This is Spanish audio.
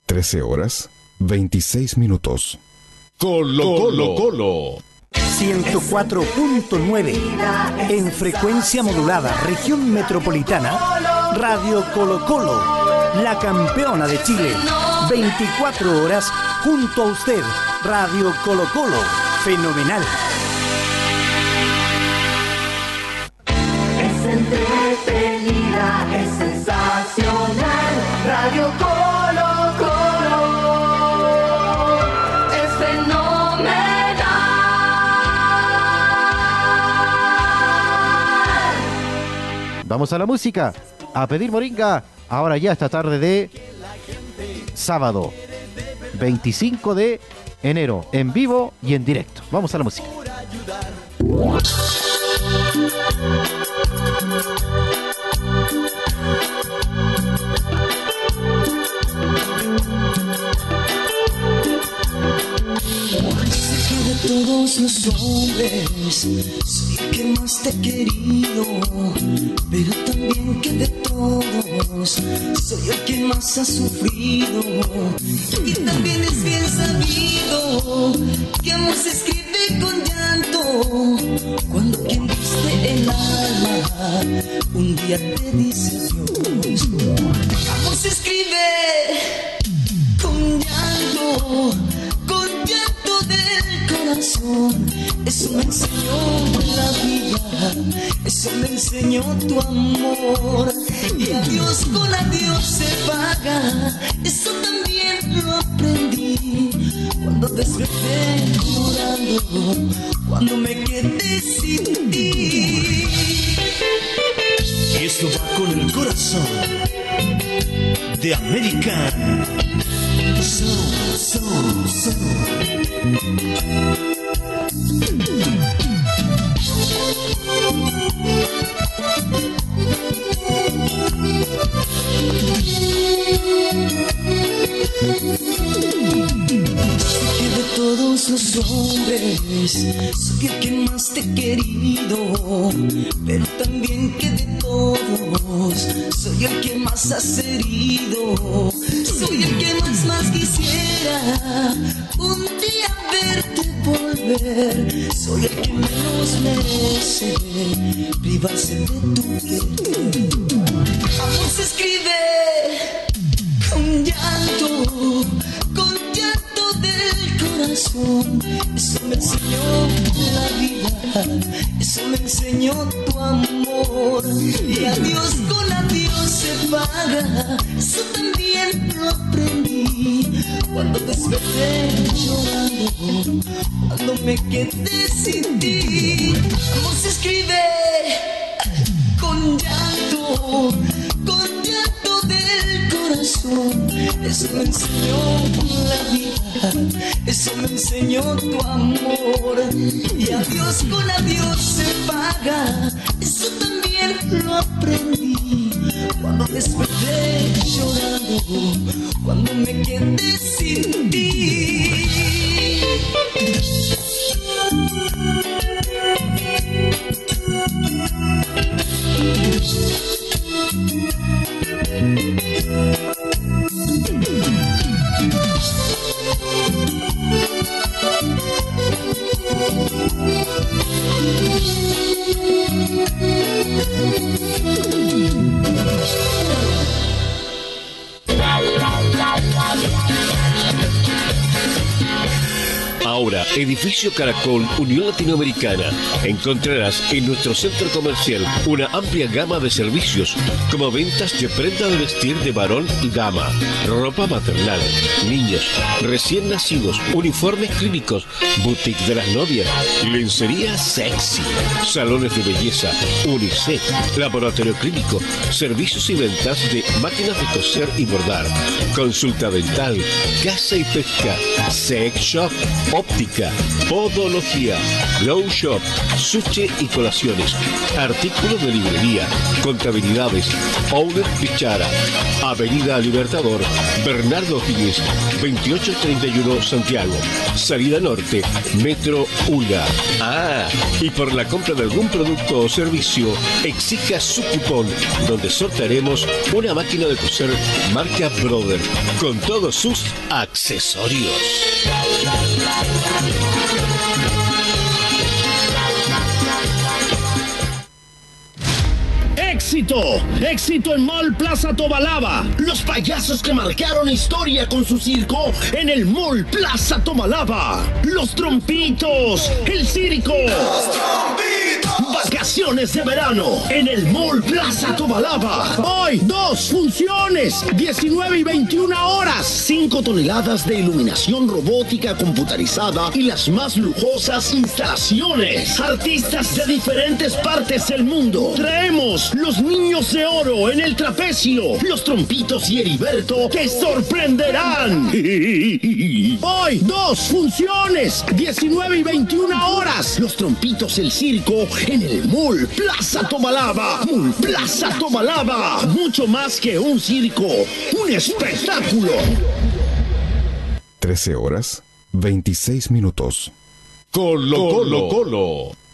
13 horas, 26 minutos. Colo Colo Colo. 104.9 en frecuencia modulada, región metropolitana, Radio Colo Colo, la campeona de Chile. 24 horas junto a usted, Radio Colo Colo, fenomenal. Es entretenida, es sensacional, Radio Colo Colo es fenomenal. Vamos a la música, a pedir moringa, ahora ya esta tarde de sábado 25 de enero, en vivo y en directo. Vamos a la música. Sé que de todos los hombres soy el que más te he querido, pero también que de todos soy el que más ha sufrido. Y también es bien sabido que amor se escribe con llanto, cuando quien diste el alma un día te dice adiós. Amor se escribe con llanto del corazón. Eso me enseñó la vida, eso me enseñó tu amor. Y adiós con adiós se paga, eso también lo aprendí cuando desperté llorando, cuando me quedé sin ti. Y esto va con el corazón de América. Que de todos los hombres soy el que más te he querido, pero también que de todos soy el que más has herido. Soy el que más quisiera un día verte volver. Soy el que menos merece privarse de tu querer. Amor se escribe con llanto del corazón. Eso me enseñó la vida, eso me enseñó tu amor. Y adiós con adiós se paga, eso también lo aprendí cuando desperté llorando, cuando me quedé sin ti. Amor se escribe con llanto del corazón. Eso me enseñó la vida, eso me enseñó tu amor. Y adiós con adiós se paga, eso también lo aprendí cuando desperté llorando, cuando me quedé sin ti. Ahora, Edificio Caracol Unión Latinoamericana. Encontrarás en nuestro centro comercial una amplia gama de servicios, como ventas de prendas de vestir de varón y dama, ropa maternal, niños, recién nacidos, uniformes clínicos, boutique de las novias, lencería sexy, salones de belleza, unisex, laboratorio clínico, servicios y ventas de máquinas de coser y bordar, consulta dental, caza y pesca, sex shop, óptica, estética, podología, glow shop, sushi y colaciones, artículos de librería, contabilidades, outlet Pichara, Avenida Libertador, Bernardo Higgins, 2831 Santiago, salida norte, Metro ULA. Y por la compra de algún producto o servicio, exija su cupón, donde sortearemos una máquina de coser marca Brother, con todos sus accesorios. ¡Éxito en Mall Plaza Tobalaba! Los payasos que marcaron historia con su circo en el Mall Plaza Tobalaba. Los Trompitos, el circo. ¡Los Trompitos! Vacaciones de verano en el Mall Plaza Tobalaba. Hoy, 2 funciones, 19 y 21 horas. 5 toneladas de iluminación robótica computarizada y las más lujosas instalaciones. Artistas de diferentes partes del mundo. Traemos los Niños de Oro en el Trapecio. Los Trompitos y Heriberto te sorprenderán. Hoy, 2 funciones, 19 y 21 horas. Los Trompitos, el circo en el Mall Plaza Tobalaba. Mall Plaza Tobalaba. Mucho más que un circo, un espectáculo. 13 horas, 26 minutos. Colo Colo Colo.